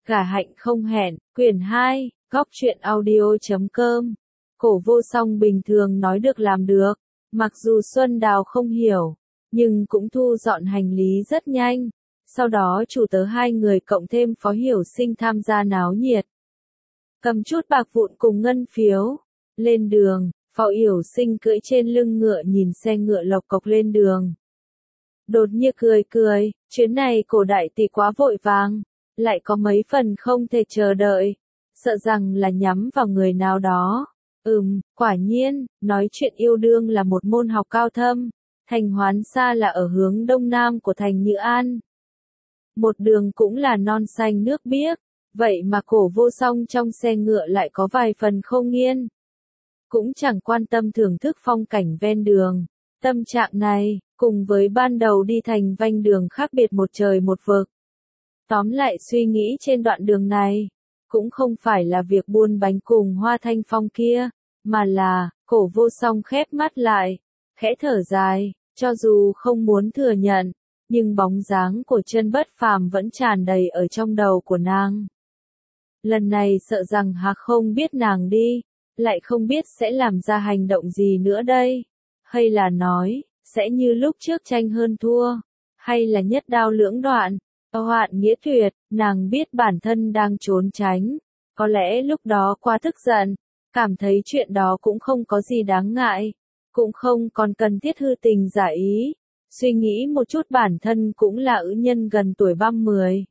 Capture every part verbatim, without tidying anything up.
Gả hạnh không hẹn, quyển hai, góc truyện audio chấm com. Cổ Vô Song bình thường nói được làm được, mặc dù Xuân Đào không hiểu, nhưng cũng thu dọn hành lý rất nhanh. Sau đó chủ tớ hai người cộng thêm Phó Hiểu Sinh tham gia náo nhiệt. Cầm chút bạc vụn cùng ngân phiếu. Lên đường, Phó Hiểu Sinh cưỡi trên lưng ngựa nhìn xe ngựa lộc cộc lên đường. Đột nhiên cười cười, chuyến này cổ đại tỷ quá vội vàng, lại có mấy phần không thể chờ đợi, sợ rằng là nhắm vào người nào đó. Ừm, quả nhiên, nói chuyện yêu đương là một môn học cao thâm. Thành Hoán Sa là ở hướng đông nam của thành Nhữ An. Một đường cũng là non xanh nước biếc, vậy mà Cổ Vô Song trong xe ngựa lại có vài phần không yên. Cũng chẳng quan tâm thưởng thức phong cảnh ven đường. Tâm trạng này, cùng với ban đầu đi thành Vanh đường khác biệt một trời một vực. Tóm lại suy nghĩ trên đoạn đường này, cũng không phải là việc buôn bánh cùng Hoa Thanh Phong kia, mà là, Cổ Vô Song khép mắt lại, khẽ thở dài, cho dù không muốn thừa nhận, nhưng bóng dáng của Chân Bất Phàm vẫn tràn đầy ở trong đầu của nàng. Lần này sợ rằng Hạc không biết nàng đi, lại không biết sẽ làm ra hành động gì nữa đây, hay là nói, sẽ như lúc trước tranh hơn thua, hay là nhất đao lưỡng đoạn. Hoạn nghĩa tuyệt, nàng biết bản thân đang trốn tránh, có lẽ lúc đó quá tức giận, cảm thấy chuyện đó cũng không có gì đáng ngại, cũng không còn cần thiết hư tình giả ý, suy nghĩ một chút bản thân cũng là ứ nhân gần tuổi ba mươi.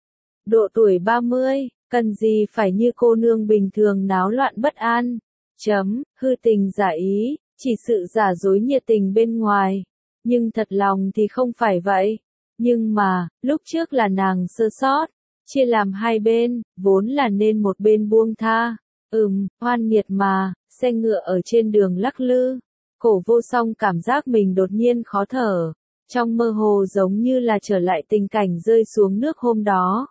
Độ tuổi ba mươi, cần gì phải như cô nương bình thường náo loạn bất an, chấm, hư tình giả ý, chỉ sự giả dối nhiệt tình bên ngoài, nhưng thật lòng thì không phải vậy. Nhưng mà, lúc trước là nàng sơ sót, chia làm hai bên, vốn là nên một bên buông tha. Ừm, oan nghiệt mà, xe ngựa ở trên đường lắc lư. Cổ Vô Song cảm giác mình đột nhiên khó thở, trong mơ hồ giống như là trở lại tình cảnh rơi xuống nước hôm đó.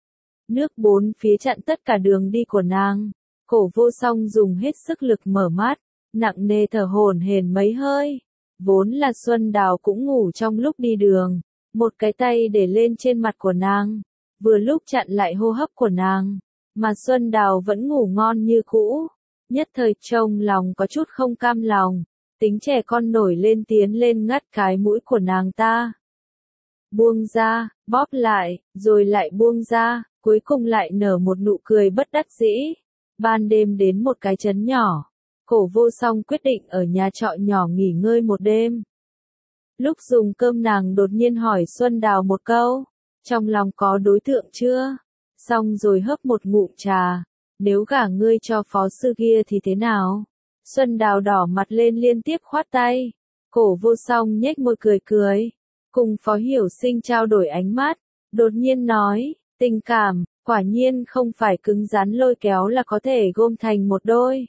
Nước bốn phía chặn tất cả đường đi của nàng. Cổ Vô Song dùng hết sức lực mở mắt, nặng nề thở hổn hển mấy hơi. Vốn là Xuân Đào cũng ngủ trong lúc đi đường. Một cái tay để lên trên mặt của nàng, vừa lúc chặn lại hô hấp của nàng, mà Xuân Đào vẫn ngủ ngon như cũ. Nhất thời trong lòng có chút không cam lòng, tính trẻ con nổi lên tiến lên ngắt cái mũi của nàng ta. Buông ra, bóp lại, rồi lại buông ra, cuối cùng lại nở một nụ cười bất đắc dĩ. Ban đêm đến một cái trấn nhỏ, Cổ Vô Song quyết định ở nhà trọ nhỏ nghỉ ngơi một đêm. Lúc dùng cơm nàng đột nhiên hỏi Xuân Đào một câu, trong lòng có đối tượng chưa? Xong rồi hấp một ngụm trà, nếu gả ngươi cho phó sư kia thì thế nào? Xuân Đào đỏ mặt lên liên tiếp khoát tay, Cổ Vô Song nhếch môi cười cười, cùng Phó Hiểu Sinh trao đổi ánh mắt, đột nhiên nói, tình cảm, quả nhiên không phải cứng rắn lôi kéo là có thể gom thành một đôi.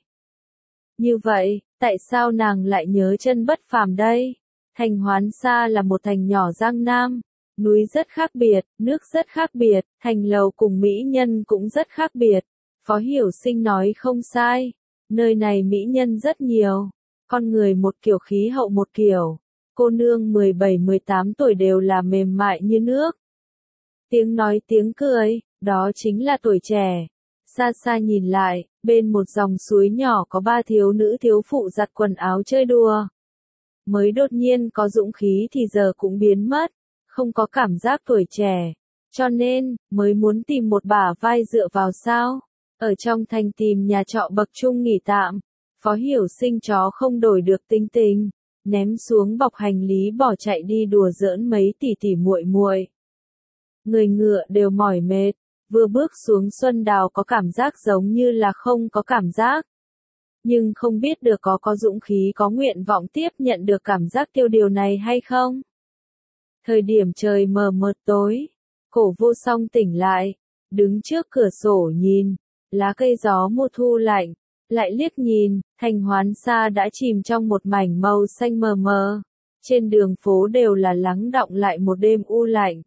Như vậy, tại sao nàng lại nhớ Chân Bất Phàm đây? Thành Hoán Sa là một thành nhỏ Giang Nam, núi rất khác biệt, nước rất khác biệt, thành lầu cùng mỹ nhân cũng rất khác biệt. Phó Hiểu Sinh nói không sai, nơi này mỹ nhân rất nhiều, con người một kiểu khí hậu một kiểu, cô nương mười bảy mười tám tuổi đều là mềm mại như nước. Tiếng nói tiếng cười, đó chính là tuổi trẻ. Xa xa nhìn lại, bên một dòng suối nhỏ có ba thiếu nữ thiếu phụ giặt quần áo chơi đùa. Mới đột nhiên có dũng khí thì giờ cũng biến mất, không có cảm giác tuổi trẻ, cho nên, mới muốn tìm một bả vai dựa vào sao. Ở trong thành tìm nhà trọ bậc trung nghỉ tạm, Phó Hiểu Sinh chó không đổi được tính tình, ném xuống bọc hành lý bỏ chạy đi đùa giỡn mấy tỷ tỷ muội muội. Người ngựa đều mỏi mệt, vừa bước xuống Xuân Đào có cảm giác giống như là không có cảm giác. Nhưng không biết được có có dũng khí có nguyện vọng tiếp nhận được cảm giác tiêu điều này hay không. Thời điểm trời mờ mờ tối, Cổ Vô Song tỉnh lại, đứng trước cửa sổ nhìn, lá cây gió mùa thu lạnh, lại liếc nhìn, Thành Hoán Sa đã chìm trong một mảnh màu xanh mờ mờ, trên đường phố đều là lắng đọng lại một đêm u lạnh.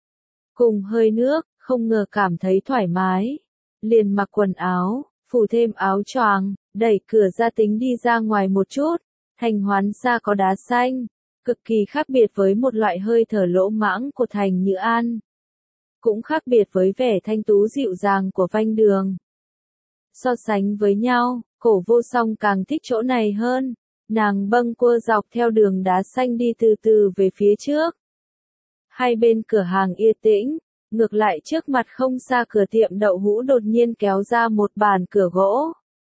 Cùng hơi nước, không ngờ cảm thấy thoải mái, liền mặc quần áo, phủ thêm áo choàng, đẩy cửa ra tính đi ra ngoài một chút. Thành Hoán Sa có đá xanh, cực kỳ khác biệt với một loại hơi thở lỗ mãng của thành Nhữ An. cũng khác biệt với vẻ thanh tú dịu dàng của Vanh Đường. So sánh với nhau, Cổ Vô Song càng thích chỗ này hơn. Nàng bâng quơ dọc theo đường đá xanh đi từ từ về phía trước. Hai bên cửa hàng yên tĩnh, ngược lại trước mặt không xa cửa tiệm đậu hũ đột nhiên kéo ra một bàn cửa gỗ.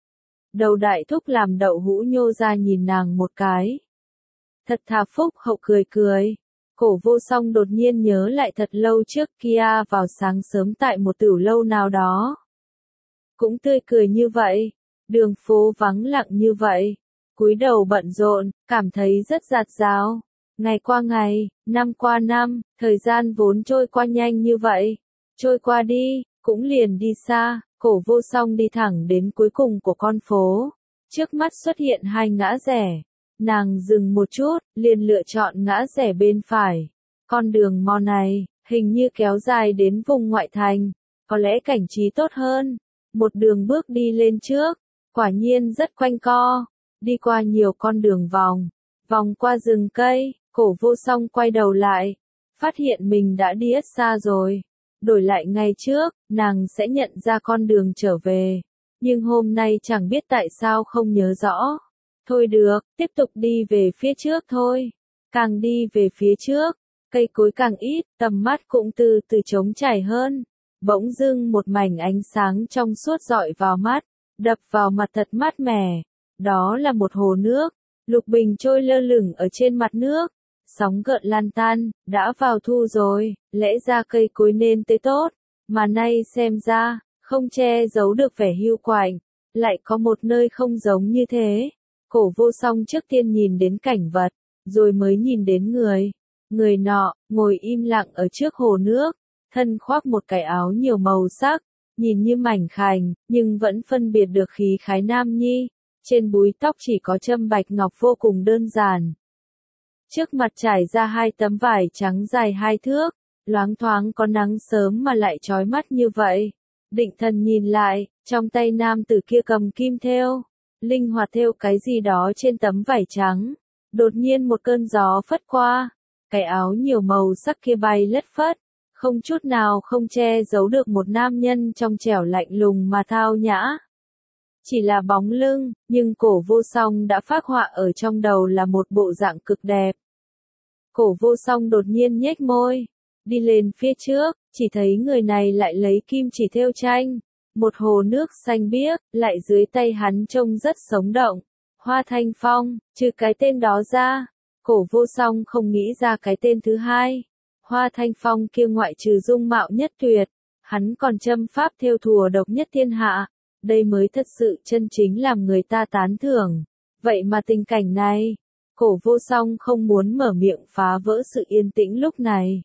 Đầu đại thúc làm đậu hũ nhô ra nhìn nàng một cái. Thật thà phúc hậu cười cười. Cổ Vô Song đột nhiên nhớ lại thật lâu trước kia vào sáng sớm tại một tửu lâu nào đó. Cũng tươi cười như vậy, đường phố vắng lặng như vậy, cúi đầu bận rộn, cảm thấy rất dạt dào. Ngày qua ngày, năm qua năm, thời gian vốn trôi qua nhanh như vậy. Trôi qua đi, cũng liền đi xa, Cổ Vô Song đi thẳng đến cuối cùng của con phố. Trước mắt xuất hiện hai ngã rẽ. Nàng dừng một chút, liền lựa chọn ngã rẽ bên phải. Con đường mòn này, hình như kéo dài đến vùng ngoại thành. Có lẽ cảnh trí tốt hơn. Một đường bước đi lên trước, quả nhiên rất quanh co. Đi qua nhiều con đường vòng, vòng qua rừng cây, Cổ Vô Song quay đầu lại. Phát hiện mình đã đi rất xa rồi. Đổi lại ngày trước, nàng sẽ nhận ra con đường trở về. Nhưng hôm nay chẳng biết tại sao không nhớ rõ. Thôi được, tiếp tục đi về phía trước thôi. Càng đi về phía trước, cây cối càng ít, tầm mắt cũng từ từ trống trải hơn. Bỗng dưng một mảnh ánh sáng trong suốt dọi vào mắt, đập vào mặt thật mát mẻ. Đó là một hồ nước, lục bình trôi lơ lửng ở trên mặt nước. Sóng gợn lan tan, đã vào thu rồi, lẽ ra cây cối nên tươi tốt. Mà nay xem ra, không che giấu được vẻ hiu quạnh. Lại có một nơi không giống như thế. Cổ Vô Song trước tiên nhìn đến cảnh vật, rồi mới nhìn đến người. Người nọ, ngồi im lặng ở trước hồ nước, thân khoác một cái áo nhiều màu sắc, nhìn như mảnh khảnh, nhưng vẫn phân biệt được khí khái nam nhi. Trên búi tóc chỉ có châm bạch ngọc vô cùng đơn giản. Trước mặt trải ra hai tấm vải trắng dài hai thước, loáng thoáng có nắng sớm mà lại chói mắt như vậy. Định thần nhìn lại, trong tay nam tử kia cầm kim thêu, linh hoạt thêu cái gì đó trên tấm vải trắng. Đột nhiên một cơn gió phất qua, cái áo nhiều màu sắc kia bay lất phất, không chút nào không che giấu được một nam nhân trong trẻo lạnh lùng mà thao nhã. Chỉ là bóng lưng, nhưng Cổ Vô Song đã phác họa ở trong đầu là một bộ dạng cực đẹp. Cổ Vô Song đột nhiên nhếch môi, đi lên phía trước, chỉ thấy người này lại lấy kim chỉ thêu tranh. Một hồ nước xanh biếc, lại dưới tay hắn trông rất sống động. Hoa Thanh Phong, trừ cái tên đó ra, Cổ Vô Song không nghĩ ra cái tên thứ hai. Hoa Thanh Phong kia ngoại trừ dung mạo nhất tuyệt, hắn còn châm pháp thêu thùa độc nhất thiên hạ. Đây mới thật sự chân chính làm người ta tán thưởng. Vậy mà tình cảnh này, Cổ Vô Song không muốn mở miệng phá vỡ sự yên tĩnh lúc này.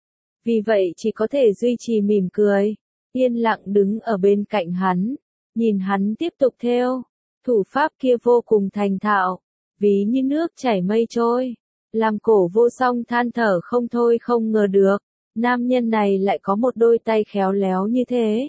Vì vậy chỉ có thể duy trì mỉm cười, yên lặng đứng ở bên cạnh hắn, nhìn hắn tiếp tục thêu. Thủ pháp kia vô cùng thành thạo, ví như nước chảy mây trôi, làm Cổ Vô Song than thở không thôi không ngờ được, nam nhân này lại có một đôi tay khéo léo như thế.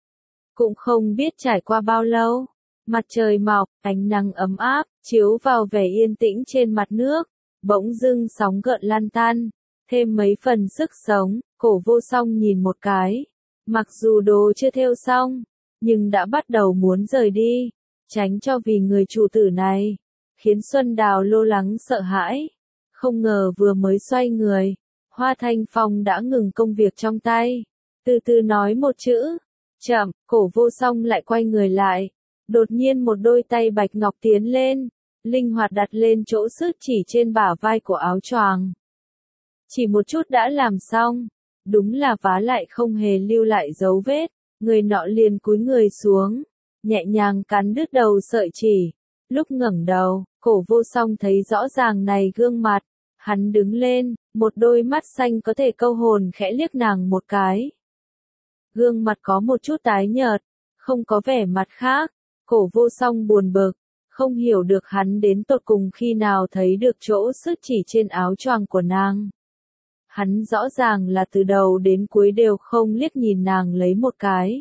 Cũng không biết trải qua bao lâu, mặt trời mọc, ánh nắng ấm áp, chiếu vào vẻ yên tĩnh trên mặt nước, bỗng dưng sóng gợn lan tan, thêm mấy phần sức sống. Cổ Vô Song nhìn một cái, mặc dù đồ chưa thêu xong, nhưng đã bắt đầu muốn rời đi, tránh cho vì người chủ tử này, khiến Xuân Đào lo lắng sợ hãi. Không ngờ vừa mới xoay người, Hoa Thanh Phong đã ngừng công việc trong tay, từ từ nói một chữ. Chậm, Cổ Vô Song lại quay người lại, đột nhiên một đôi tay bạch ngọc tiến lên, linh hoạt đặt lên chỗ sứt chỉ trên bả vai của áo choàng. Chỉ một chút đã làm xong, đúng là vá lại không hề lưu lại dấu vết, người nọ liền cúi người xuống, nhẹ nhàng cắn đứt đầu sợi chỉ. Lúc ngẩng đầu, Cổ Vô Song thấy rõ ràng này gương mặt, hắn đứng lên, một đôi mắt xanh có thể câu hồn khẽ liếc nàng một cái. Gương mặt có một chút tái nhợt, không có vẻ mặt khác. Cổ Vô Song buồn bực, không hiểu được hắn đến tột cùng khi nào thấy được chỗ sứt chỉ trên áo choàng của nàng. Hắn rõ ràng là từ đầu đến cuối đều không liếc nhìn nàng lấy một cái.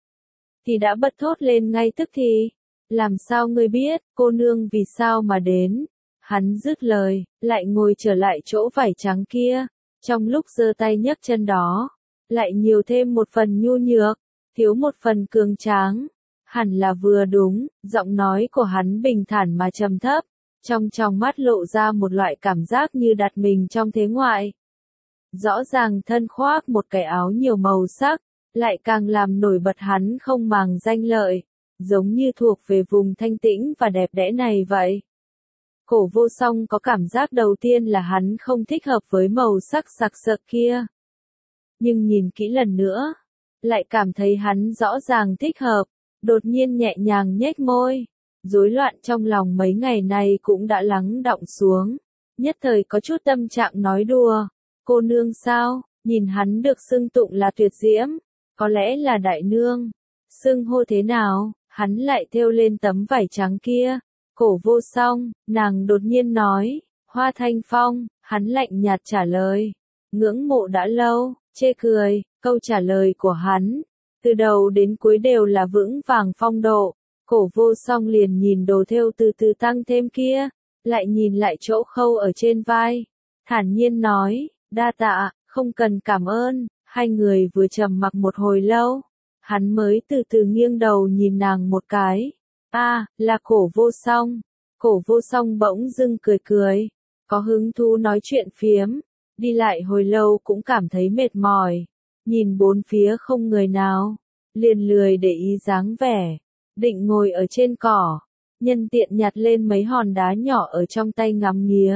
Thì đã bật thốt lên ngay tức thì. Làm sao ngươi biết, cô nương vì sao mà đến? Hắn dứt lời, lại ngồi trở lại chỗ vải trắng kia. Trong lúc giơ tay nhấc chân đó, lại nhiều thêm một phần nhu nhược, thiếu một phần cường tráng. Hẳn là vừa đúng, giọng nói của hắn bình thản mà trầm thấp, trong trong mắt lộ ra một loại cảm giác như đặt mình trong thế ngoại. Rõ ràng thân khoác một cái áo nhiều màu sắc, lại càng làm nổi bật hắn không màng danh lợi, giống như thuộc về vùng thanh tĩnh và đẹp đẽ này vậy. Cổ Vô Song có cảm giác đầu tiên là hắn không thích hợp với màu sắc sặc sỡ kia. Nhưng nhìn kỹ lần nữa, lại cảm thấy hắn rõ ràng thích hợp, đột nhiên nhẹ nhàng nhếch môi. Rối loạn trong lòng mấy ngày này cũng đã lắng đọng xuống, nhất thời có chút tâm trạng nói đùa. Cô nương sao, nhìn hắn được xưng tụng là tuyệt diễm, có lẽ là đại nương. Xưng hô thế nào, hắn lại thêu lên tấm vải trắng kia. Cổ Vô Song, nàng đột nhiên nói, Hoa Thanh Phong, hắn lạnh nhạt trả lời. Ngưỡng mộ đã lâu, chê cười, câu trả lời của hắn, từ đầu đến cuối đều là vững vàng phong độ. Cổ Vô Song liền nhìn đồ thêu từ từ tăng thêm kia, lại nhìn lại chỗ khâu ở trên vai. Thản nhiên nói, đa tạ, không cần cảm ơn. Hai người vừa trầm mặc một hồi lâu, hắn mới từ từ nghiêng đầu nhìn nàng một cái. A, à, là Cổ Vô Song. Cổ Vô Song bỗng dưng cười cười, có hứng thú nói chuyện phiếm, đi lại hồi lâu cũng cảm thấy mệt mỏi, nhìn bốn phía không người nào, liền lười để ý dáng vẻ, định ngồi ở trên cỏ, nhân tiện nhặt lên mấy hòn đá nhỏ ở trong tay ngắm nghía.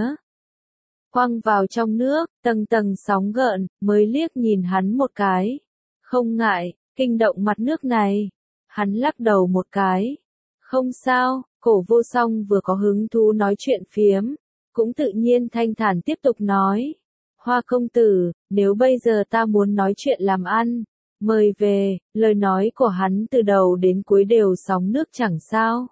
Quăng vào trong nước, tầng tầng sóng gợn, mới liếc nhìn hắn một cái. Không ngại, kinh động mặt nước này. Hắn lắc đầu một cái. Không sao, Cổ Vô Song vừa có hứng thú nói chuyện phiếm, cũng tự nhiên thanh thản tiếp tục nói. Hoa công tử, nếu bây giờ ta muốn nói chuyện làm ăn, mời về. Lời nói của hắn từ đầu đến cuối đều sóng nước chẳng sao.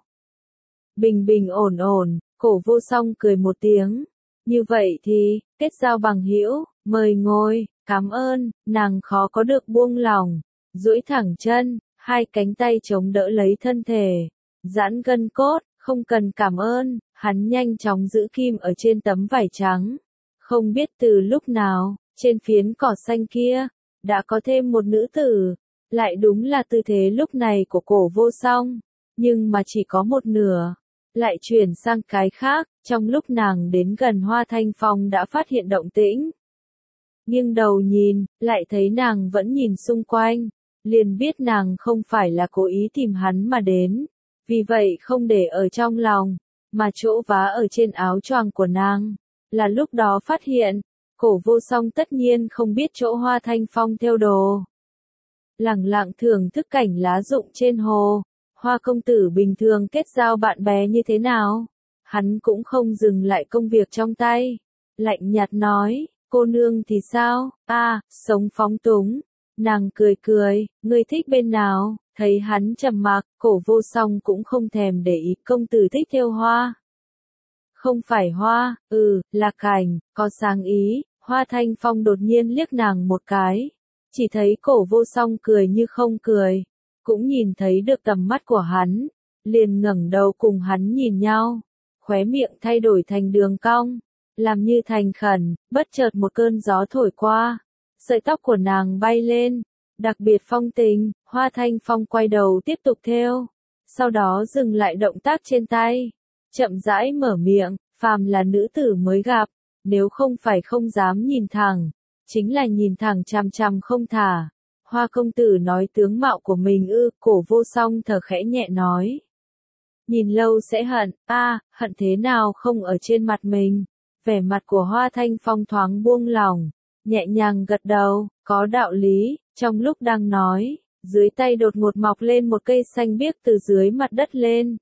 Bình bình ổn ổn, Cổ Vô Song cười một tiếng. Như vậy thì, kết giao bằng hữu, mời ngồi, cảm ơn. Nàng khó có được buông lòng, duỗi thẳng chân, hai cánh tay chống đỡ lấy thân thể, giãn gân cốt. Không cần cảm ơn. Hắn nhanh chóng giữ kim ở trên tấm vải trắng. Không biết từ lúc nào, trên phiến cỏ xanh kia, đã có thêm một nữ tử. Lại đúng là tư thế lúc này của Cổ Vô Song, nhưng mà chỉ có một nửa. Lại chuyển sang cái khác, trong lúc nàng đến gần Hoa Thanh Phong đã phát hiện động tĩnh. Nghiêng đầu nhìn, lại thấy nàng vẫn nhìn xung quanh, liền biết nàng không phải là cố ý tìm hắn mà đến, vì vậy không để ở trong lòng, mà chỗ vá ở trên áo choàng của nàng, là lúc đó phát hiện. Cổ Vô Song tất nhiên không biết chỗ Hoa Thanh Phong thêu đồ. Lẳng lặng thưởng thức cảnh lá rụng trên hồ. Hoa công tử bình thường kết giao bạn bè như thế nào? Hắn cũng không dừng lại công việc trong tay. Lạnh nhạt nói, cô nương thì sao? A, à, sống phóng túng. Nàng cười cười, ngươi thích bên nào? Thấy hắn trầm mặc, Cổ Vô Song cũng không thèm để ý, công tử thích thêu hoa. Không phải hoa, ừ, là cảnh, có sáng ý. Hoa Thanh Phong đột nhiên liếc nàng một cái. Chỉ thấy Cổ Vô Song cười như không cười. Cũng nhìn thấy được tầm mắt của hắn, liền ngẩng đầu cùng hắn nhìn nhau, khóe miệng thay đổi thành đường cong, làm như thành khẩn. Bất chợt một cơn gió thổi qua, sợi tóc của nàng bay lên, đặc biệt phong tình. Hoa Thanh Phong quay đầu tiếp tục thêu, sau đó dừng lại động tác trên tay, chậm rãi mở miệng, phàm là nữ tử mới gặp, nếu không phải không dám nhìn thẳng, chính là nhìn thẳng chằm chằm không thả. Hoa công tử nói tướng mạo của mình ư? Cổ Vô Song thở khẽ nhẹ nói. Nhìn lâu sẽ hận. A, à, hận thế nào không ở trên mặt mình? Vẻ mặt của Hoa Thanh Phong thoáng buông lỏng, nhẹ nhàng gật đầu, có đạo lý. Trong lúc đang nói, dưới tay đột ngột mọc lên một cây xanh biếc từ dưới mặt đất lên.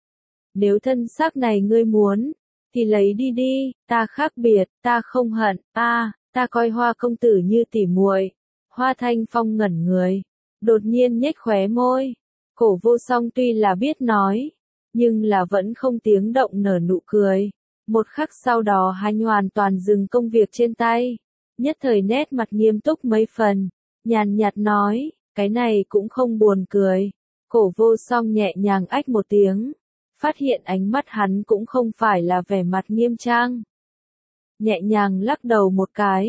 Nếu thân xác này ngươi muốn, thì lấy đi đi, ta khác biệt, ta không hận. A, à, ta coi Hoa công tử như tỉ muội. Hoa Thanh Phong ngẩn người, đột nhiên nhếch khóe môi. Cổ Vô Song tuy là biết nói, nhưng là vẫn không tiếng động nở nụ cười. Một khắc sau đó hắn hoàn toàn dừng công việc trên tay, nhất thời nét mặt nghiêm túc mấy phần, nhàn nhạt nói, cái này cũng không buồn cười. Cổ Vô Song nhẹ nhàng ách một tiếng, phát hiện ánh mắt hắn cũng không phải là vẻ mặt nghiêm trang. Nhẹ nhàng lắc đầu một cái,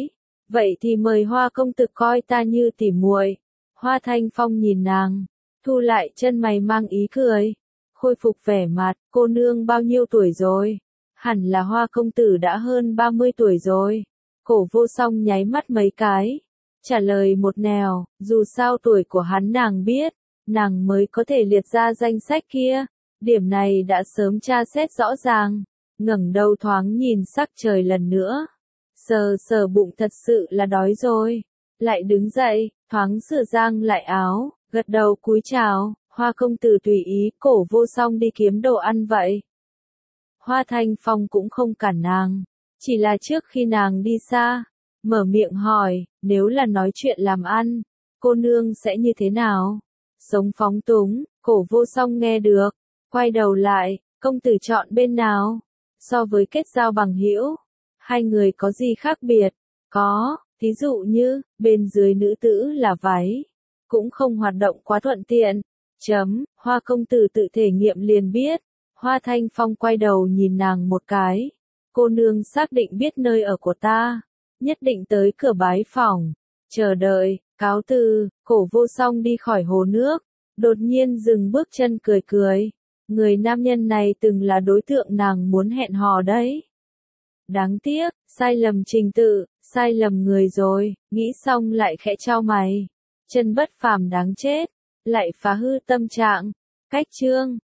Vậy thì mời Hoa công tử coi ta như tỉ muội. Hoa Thanh Phong nhìn nàng, thu lại chân mày mang ý cười, khôi phục vẻ mặt, cô nương bao nhiêu tuổi rồi? Hẳn là Hoa công tử đã hơn ba mươi tuổi rồi. Cổ Vô Song nháy mắt mấy cái, trả lời một nẻo, dù sao tuổi của hắn nàng biết, nàng mới có thể liệt ra danh sách kia, điểm này đã sớm tra xét rõ ràng, ngẩng đầu thoáng nhìn sắc trời lần nữa, sờ sờ bụng thật sự là đói rồi, lại đứng dậy, thoáng sửa sang lại áo, gật đầu cúi chào, Hoa công tử tùy ý, Cổ Vô Song đi kiếm đồ ăn vậy. Hoa Thanh Phong cũng không cản nàng, chỉ là trước khi nàng đi xa, mở miệng hỏi, nếu là nói chuyện làm ăn, cô nương sẽ như thế nào? Sống phóng túng, Cổ Vô Song nghe được, quay đầu lại, công tử chọn bên nào? So với kết giao bằng hữu, hai người có gì khác biệt? Có, thí dụ như, bên dưới nữ tử là váy, cũng không hoạt động quá thuận tiện. Chấm, Hoa công tử tự thể nghiệm liền biết. Hoa Thanh Phong quay đầu nhìn nàng một cái. Cô nương xác định biết nơi ở của ta, nhất định tới cửa bái phỏng, chờ đợi, cáo từ, Cổ Vô Song đi khỏi hồ nước, đột nhiên dừng bước chân cười cười. Người nam nhân này từng là đối tượng nàng muốn hẹn hò đấy. Đáng tiếc, sai lầm trình tự, sai lầm người rồi, nghĩ xong lại khẽ chau mày. Chân bất phàm đáng chết, lại phá hư tâm trạng. Cách chương